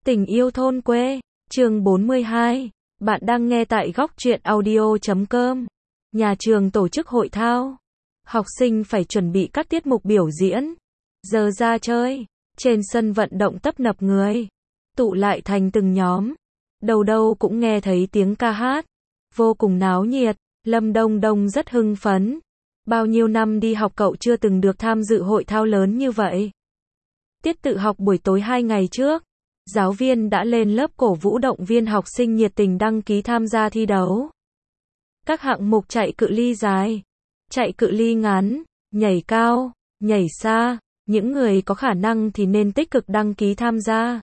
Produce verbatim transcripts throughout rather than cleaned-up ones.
Tình yêu thôn quê, chương bốn mươi hai. Bạn đang nghe tại góc truyện audio chấm com. Nhà trường tổ chức hội thao. Học sinh phải chuẩn bị các tiết mục biểu diễn. Giờ ra chơi. Trên sân vận động tấp nập người. Tụ lại thành từng nhóm. Đầu đâu cũng nghe thấy tiếng ca hát. Vô cùng náo nhiệt. Lâm Đông Đông rất hưng phấn. Bao nhiêu năm đi học cậu chưa từng được tham dự hội thao lớn như vậy. Tiết tự học buổi tối hai ngày trước. Giáo viên đã lên lớp cổ vũ động viên học sinh nhiệt tình đăng ký tham gia thi đấu. Các hạng mục chạy cự ly dài, chạy cự ly ngắn, nhảy cao, nhảy xa, những người có khả năng thì nên tích cực đăng ký tham gia.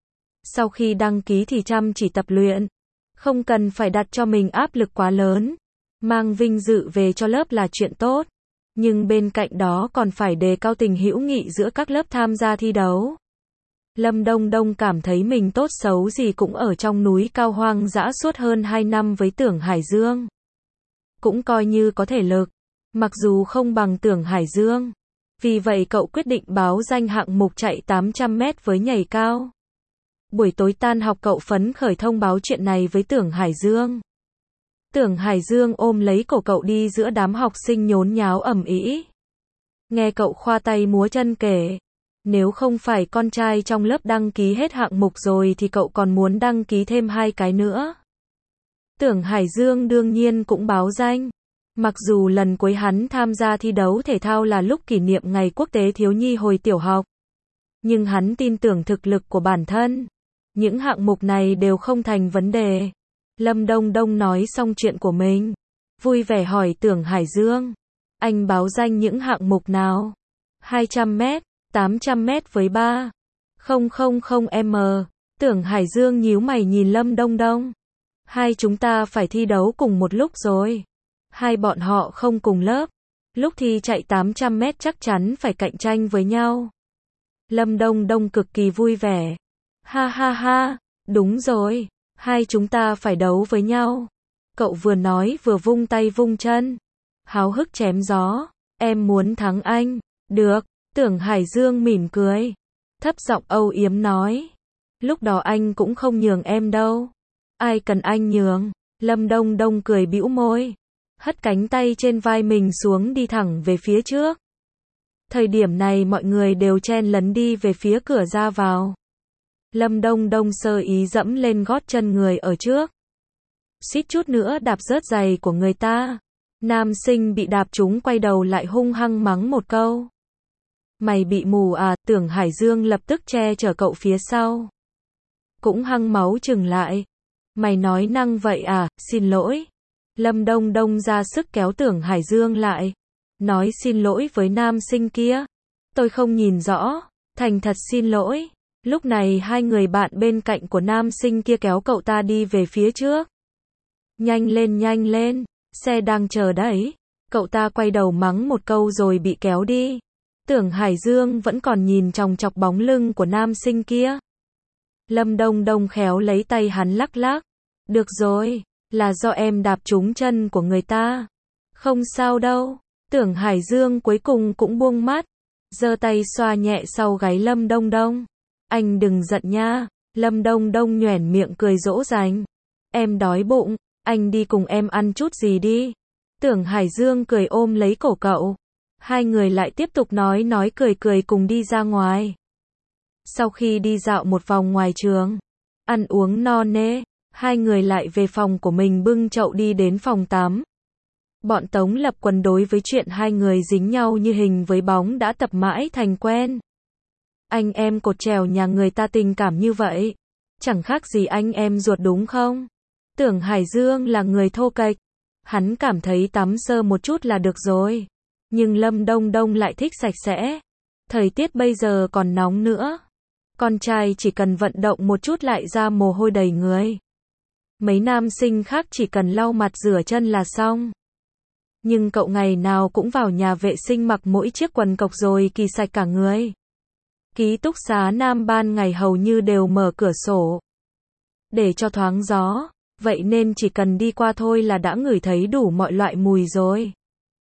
Sau khi đăng ký thì chăm chỉ tập luyện, không cần phải đặt cho mình áp lực quá lớn, mang vinh dự về cho lớp là chuyện tốt, nhưng bên cạnh đó còn phải đề cao tình hữu nghị giữa các lớp tham gia thi đấu. Lâm Đông Đông cảm thấy mình tốt xấu gì cũng ở trong núi cao hoang dã suốt hơn hai năm với Tưởng Hải Dương. Cũng coi như có thể lực, mặc dù không bằng Tưởng Hải Dương. Vì vậy cậu quyết định báo danh hạng mục chạy tám trăm mét với nhảy cao. Buổi tối tan học cậu phấn khởi thông báo chuyện này với Tưởng Hải Dương. Tưởng Hải Dương ôm lấy cổ cậu đi giữa đám học sinh nhốn nháo ầm ĩ. Nghe cậu khoa tay múa chân kể. Nếu không phải con trai trong lớp đăng ký hết hạng mục rồi thì cậu còn muốn đăng ký thêm hai cái nữa. Tưởng Hải Dương đương nhiên cũng báo danh. Mặc dù lần cuối hắn tham gia thi đấu thể thao là lúc kỷ niệm Ngày Quốc tế Thiếu nhi hồi tiểu học. Nhưng hắn tin tưởng thực lực của bản thân. Những hạng mục này đều không thành vấn đề. Lâm Đông Đông nói xong chuyện của mình. Vui vẻ hỏi Tưởng Hải Dương. Anh báo danh những hạng mục nào? hai trăm mét. tám trăm mét với ba không không không m. Tưởng Hải Dương nhíu mày nhìn Lâm Đông Đông. Hai chúng ta phải thi đấu cùng một lúc rồi. Hai bọn họ không cùng lớp. Lúc thi chạy tám trăm mét chắc chắn phải cạnh tranh với nhau. Lâm Đông Đông cực kỳ vui vẻ. Ha ha ha, đúng rồi. Hai chúng ta phải đấu với nhau. Cậu vừa nói vừa vung tay vung chân. Háo hức chém gió. Em muốn thắng anh. Được. Tưởng Hải Dương mỉm cười. Thấp giọng âu yếm nói. Lúc đó anh cũng không nhường em đâu. Ai cần anh nhường. Lâm Đông Đông cười bĩu môi. Hất cánh tay trên vai mình xuống đi thẳng về phía trước. Thời điểm này mọi người đều chen lấn đi về phía cửa ra vào. Lâm Đông Đông sơ ý dẫm lên gót chân người ở trước. Suýt chút nữa đạp rớt giày của người ta. Nam sinh bị đạp trúng quay đầu lại hung hăng mắng một câu. Mày bị mù à? Tưởng Hải Dương lập tức che chở cậu phía sau. Cũng hăng máu chừng lại. Mày nói năng vậy à? Xin lỗi. Lâm Đông Đông ra sức kéo Tưởng Hải Dương lại. Nói xin lỗi với nam sinh kia. Tôi không nhìn rõ. Thành thật xin lỗi. Lúc này hai người bạn bên cạnh của nam sinh kia kéo cậu ta đi về phía trước. Nhanh lên nhanh lên. Xe đang chờ đấy. Cậu ta quay đầu mắng một câu rồi bị kéo đi. Tưởng Hải Dương vẫn còn nhìn chòng chọc bóng lưng của nam sinh kia. Lâm Đông Đông khéo lấy tay hắn lắc lắc. Được rồi, là do em đạp trúng chân của người ta. Không sao đâu. Tưởng Hải Dương cuối cùng cũng buông mắt. Giơ tay xoa nhẹ sau gáy Lâm Đông Đông. Anh đừng giận nha. Lâm Đông Đông nhoẻn miệng cười dỗ dành. Em đói bụng, anh đi cùng em ăn chút gì đi. Tưởng Hải Dương cười ôm lấy cổ cậu. Hai người lại tiếp tục nói nói cười cười cùng đi ra ngoài. Sau khi đi dạo một vòng ngoài trường, ăn uống no nê, hai người lại về phòng của mình bưng chậu đi đến phòng tắm. Bọn Tống Lập Quân đối với chuyện hai người dính nhau như hình với bóng đã tập mãi thành quen. Anh em cột trèo nhà người ta tình cảm như vậy, chẳng khác gì anh em ruột đúng không? Tưởng Hải Dương là người thô kệch, hắn cảm thấy tắm sơ một chút là được rồi. Nhưng Lâm Đông Đông lại thích sạch sẽ. Thời tiết bây giờ còn nóng nữa. Con trai chỉ cần vận động một chút lại ra mồ hôi đầy người. Mấy nam sinh khác chỉ cần lau mặt rửa chân là xong. Nhưng cậu ngày nào cũng vào nhà vệ sinh mặc mỗi chiếc quần cộc rồi kỳ sạch cả người. Ký túc xá nam ban ngày hầu như đều mở cửa sổ. Để cho thoáng gió. Vậy nên chỉ cần đi qua thôi là đã ngửi thấy đủ mọi loại mùi rồi.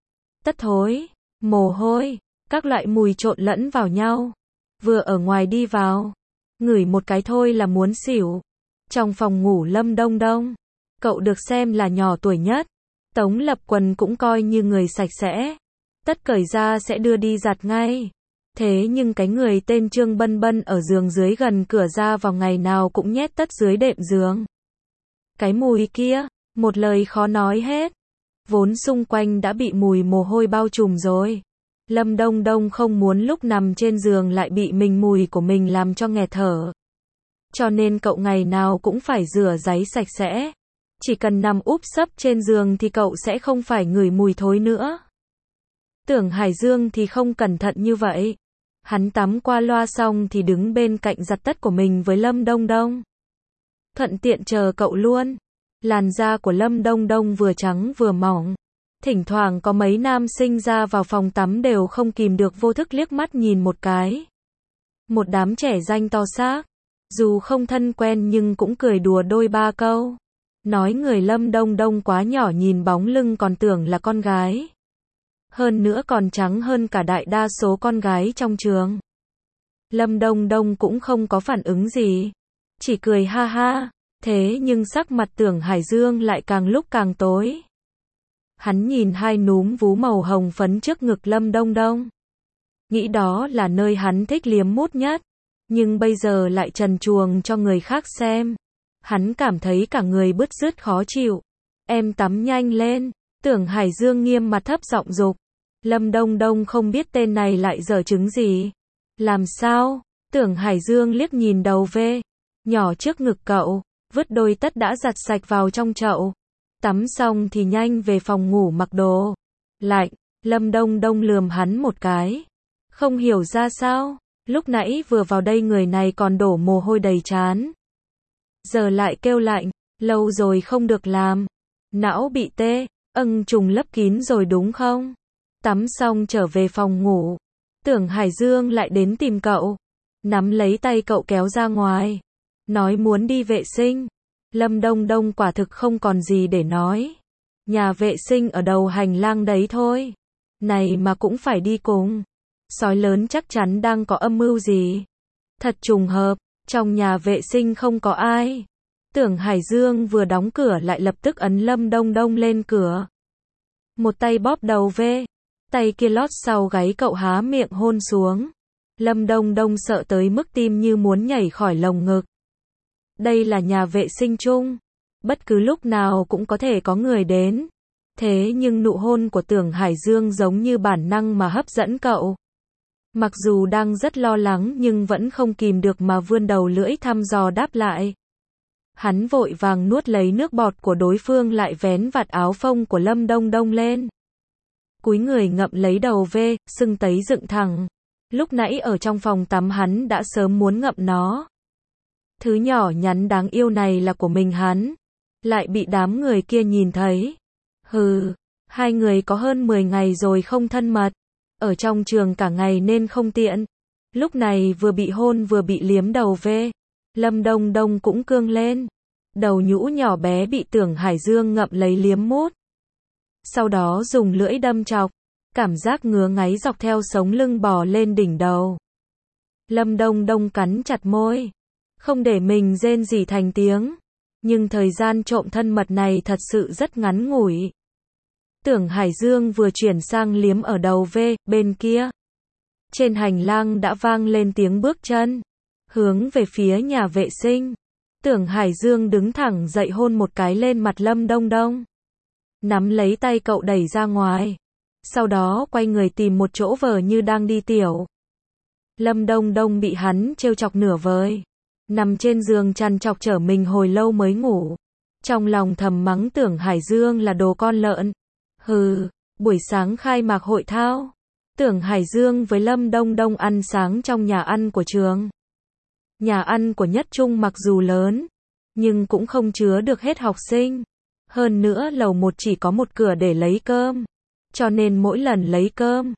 Tất thối, mồ hôi, các loại mùi trộn lẫn vào nhau. Vừa ở ngoài đi vào, ngửi một cái thôi là muốn xỉu. Trong phòng ngủ Lâm Đông Đông, cậu được xem là nhỏ tuổi nhất. Tống Lập Quần cũng coi như người sạch sẽ. Tất cởi ra sẽ đưa đi giặt ngay. Thế nhưng cái người tên Trương Bân Bân ở giường dưới gần cửa ra vào ngày nào cũng nhét tất dưới đệm giường. Cái mùi kia, một lời khó nói hết. Vốn xung quanh đã bị mùi mồ hôi bao trùm rồi. Lâm Đông Đông không muốn lúc nằm trên giường lại bị mình mùi của mình làm cho nghẹt thở. Cho nên cậu ngày nào cũng phải rửa ráy sạch sẽ. Chỉ cần nằm úp sấp trên giường thì cậu sẽ không phải ngửi mùi thối nữa. Tưởng Hải Dương thì không cẩn thận như vậy. Hắn tắm qua loa xong thì đứng bên cạnh giặt tất của mình với Lâm Đông Đông. Thuận tiện chờ cậu luôn. Làn da của Lâm Đông Đông vừa trắng vừa mỏng. Thỉnh thoảng có mấy nam sinh ra vào phòng tắm đều không kìm được vô thức liếc mắt nhìn một cái. Một đám trẻ danh to xác. Dù không thân quen nhưng cũng cười đùa đôi ba câu. Nói người Lâm Đông Đông quá nhỏ nhìn bóng lưng còn tưởng là con gái. Hơn nữa còn trắng hơn cả đại đa số con gái trong trường. Lâm Đông Đông cũng không có phản ứng gì. Chỉ cười ha ha. Thế nhưng sắc mặt Tưởng Hải Dương lại càng lúc càng tối. Hắn nhìn hai núm vú màu hồng phấn trước ngực Lâm Đông Đông. Nghĩ đó là nơi hắn thích liếm mút nhất. Nhưng bây giờ lại trần truồng cho người khác xem. Hắn cảm thấy cả người bứt rứt khó chịu. Em tắm nhanh lên. Tưởng Hải Dương nghiêm mặt thấp giọng dục. Lâm Đông Đông không biết tên này lại giở trứng gì. Làm sao? Tưởng Hải Dương liếc nhìn đầu vê. Nhỏ trước ngực cậu. Vứt đôi tất đã giặt sạch vào trong chậu. Tắm xong thì nhanh về phòng ngủ mặc đồ. Lạnh. Lâm Đông Đông lườm hắn một cái. Không hiểu ra sao. Lúc nãy vừa vào đây người này còn đổ mồ hôi đầy trán. Giờ lại kêu lạnh. Lâu rồi không được làm. Não bị tê. Âng trùng lấp kín rồi đúng không? Tắm xong trở về phòng ngủ. Tưởng Hải Dương lại đến tìm cậu. Nắm lấy tay cậu kéo ra ngoài. Nói muốn đi vệ sinh. Lâm Đông Đông quả thực không còn gì để nói. Nhà vệ sinh ở đầu hành lang đấy thôi. Này mà cũng phải đi cùng. Sói lớn chắc chắn đang có âm mưu gì. Thật trùng hợp, trong nhà vệ sinh không có ai. Tưởng Hải Dương vừa đóng cửa lại lập tức ấn Lâm Đông Đông lên cửa. Một tay bóp đầu vê. Tay kia lót sau gáy cậu há miệng hôn xuống. Lâm Đông Đông sợ tới mức tim như muốn nhảy khỏi lồng ngực. Đây là nhà vệ sinh chung. Bất cứ lúc nào cũng có thể có người đến. Thế nhưng nụ hôn của Tưởng Hải Dương giống như bản năng mà hấp dẫn cậu. Mặc dù đang rất lo lắng nhưng vẫn không kìm được mà vươn đầu lưỡi thăm dò đáp lại. Hắn vội vàng nuốt lấy nước bọt của đối phương lại vén vạt áo phông của Lâm Đông Đông lên. Cúi người ngậm lấy đầu vê, sưng tấy dựng thẳng. Lúc nãy ở trong phòng tắm hắn đã sớm muốn ngậm nó. Thứ nhỏ nhắn đáng yêu này là của mình hắn. Lại bị đám người kia nhìn thấy. Hừ, hai người có hơn mười ngày rồi không thân mật. Ở trong trường cả ngày nên không tiện. Lúc này vừa bị hôn vừa bị liếm đầu vê. Lâm Đông Đông cũng cương lên. Đầu nhũ nhỏ bé bị Tưởng Hải Dương ngậm lấy liếm mút. Sau đó dùng lưỡi đâm chọc. Cảm giác ngứa ngáy dọc theo sống lưng bò lên đỉnh đầu. Lâm Đông Đông cắn chặt môi. Không để mình rên rỉ thành tiếng. Nhưng thời gian trộm thân mật này thật sự rất ngắn ngủi. Tưởng Hải Dương vừa chuyển sang liếm ở đầu vê, bên kia. Trên hành lang đã vang lên tiếng bước chân. Hướng về phía nhà vệ sinh. Tưởng Hải Dương đứng thẳng dậy hôn một cái lên mặt Lâm Đông Đông. Nắm lấy tay cậu đẩy ra ngoài. Sau đó quay người tìm một chỗ vờ như đang đi tiểu. Lâm Đông Đông bị hắn trêu chọc nửa vời. Nằm trên giường chằn chọc trở mình hồi lâu mới ngủ. Trong lòng thầm mắng Tưởng Hải Dương là đồ con lợn. Hừ, buổi sáng khai mạc hội thao. Tưởng Hải Dương với Lâm Đông Đông ăn sáng trong nhà ăn của trường. Nhà ăn của Nhất Trung mặc dù lớn, nhưng cũng không chứa được hết học sinh. Hơn nữa lầu một chỉ có một cửa để lấy cơm. Cho nên mỗi lần lấy cơm,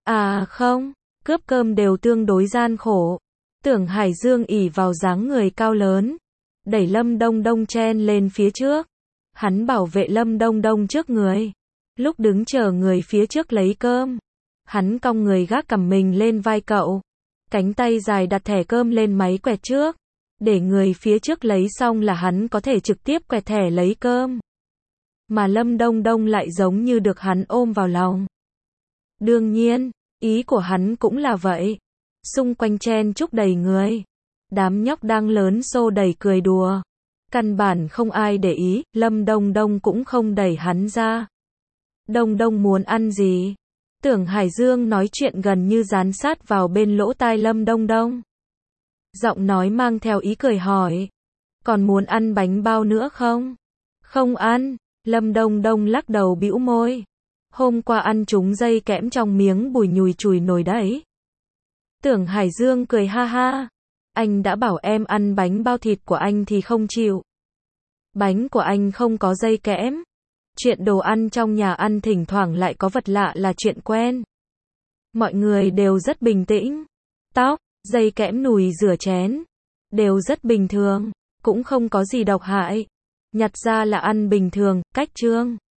à không, cướp cơm đều tương đối gian khổ. Tưởng Hải Dương ỷ vào dáng người cao lớn, đẩy Lâm Đông Đông chen lên phía trước. Hắn bảo vệ Lâm Đông Đông trước người. Lúc đứng chờ người phía trước lấy cơm, hắn cong người gác cằm mình lên vai cậu. Cánh tay dài đặt thẻ cơm lên máy quẹt trước. Để người phía trước lấy xong là hắn có thể trực tiếp quẹt thẻ lấy cơm. Mà Lâm Đông Đông lại giống như được hắn ôm vào lòng. Đương nhiên, ý của hắn cũng là vậy. Xung quanh chen chúc đầy người. Đám nhóc đang lớn xô đẩy cười đùa. Căn bản không ai để ý, Lâm Đông Đông cũng không đẩy hắn ra. Đông Đông muốn ăn gì? Tưởng Hải Dương nói chuyện gần như dán sát vào bên lỗ tai Lâm Đông Đông. Giọng nói mang theo ý cười hỏi. Còn muốn ăn bánh bao nữa không? Không ăn. Lâm Đông Đông lắc đầu bĩu môi. Hôm qua ăn trúng dây kẽm trong miếng bùi nhùi chùi nồi đấy. Tưởng Hải Dương cười ha ha. Anh đã bảo em ăn bánh bao thịt của anh thì không chịu. Bánh của anh không có dây kẽm. Chuyện đồ ăn trong nhà ăn thỉnh thoảng lại có vật lạ là chuyện quen. Mọi người đều rất bình tĩnh. Tóc, dây kẽm nùi rửa chén. Đều rất bình thường. Cũng không có gì độc hại. Nhặt ra là ăn bình thường, cách chương.